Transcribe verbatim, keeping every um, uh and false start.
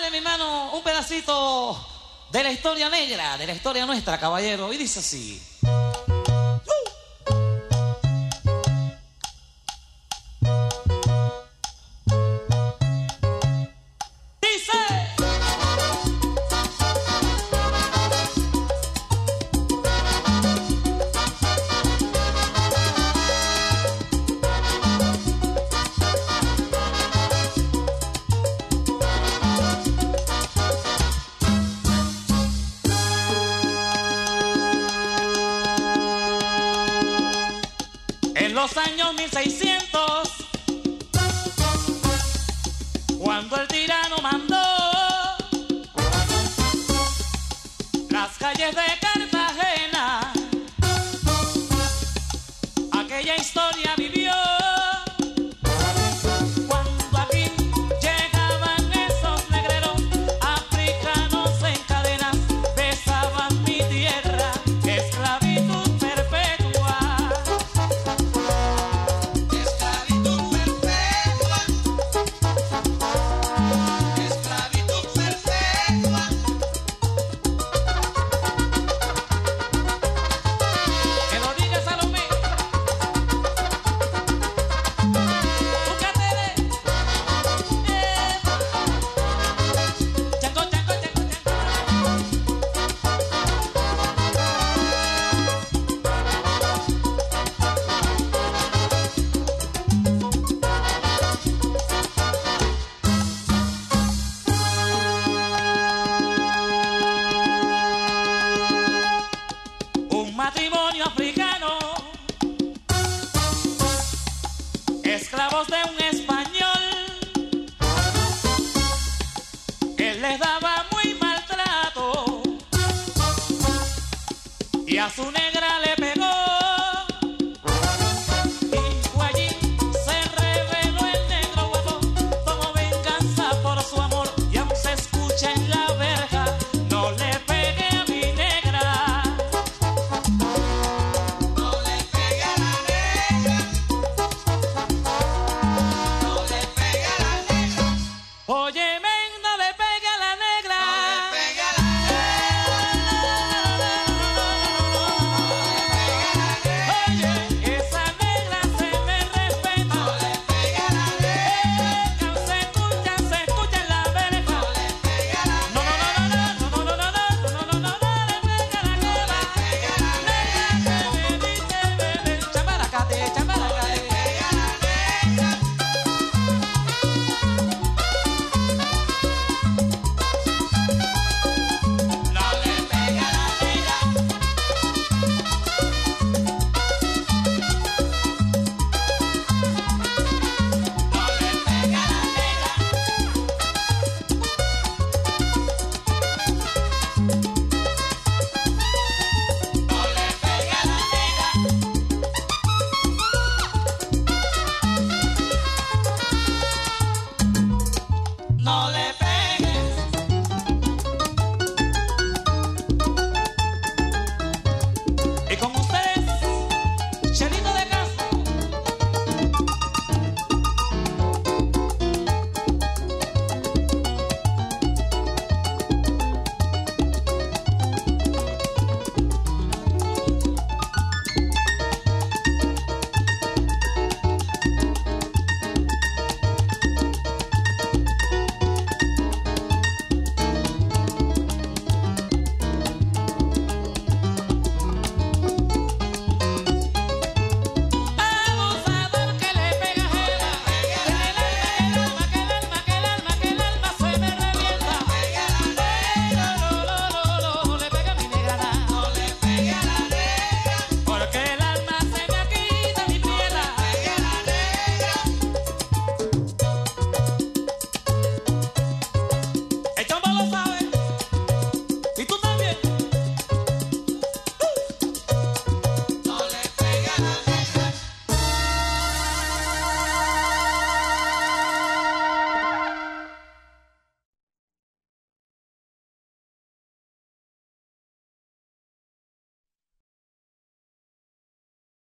cantarle, mi hermano, un pedacito de la historia negra, de la historia nuestra, caballero. Y dice así. En los años mil seiscientos, cuando el tirano mandó las calles de Cartagena, aquella historia vivió. Cuando aquí llegaban esos negreros africanos en cadenas, besaban mi tierra, esclavitud perpetua. Matrimonio africano, esclavos de un español, él les daba